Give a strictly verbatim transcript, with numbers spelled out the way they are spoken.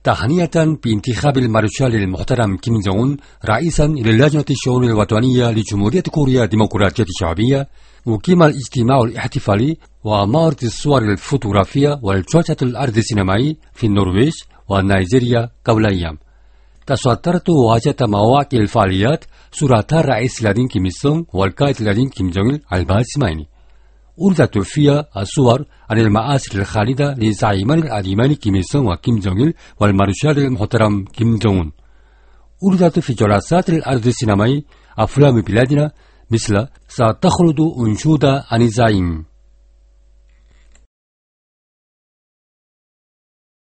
تهنئة بانتخاب المارشال المحترم كيم جونغ أون رئيسا للجنة الشؤون الوطنية لجمهورية كوريا الديمقراطية الشعبية، أقيم الاجتماع الاحتفالي ومعرض الصور الفوتوغرافية والجلسة العرض السينمائي في النرويج ونيجيريا قبل أيام. تصدرت واجهة مواقع الفعاليات صورة الرئيس الذين كيم إل سونغ والقائد الذين كيم جونغ إل الباسمين. أوردت فيها الصور عن المآسر الخالدة لزعيمان العظيمان كيم إل سونغ وكيم جونغ إل والمارشال المحترم كيم جونغ أون. أوردت في جلسات العرض السينمائي أفلام بلادنا مثل ستخلد أنشودة عن الزعيم.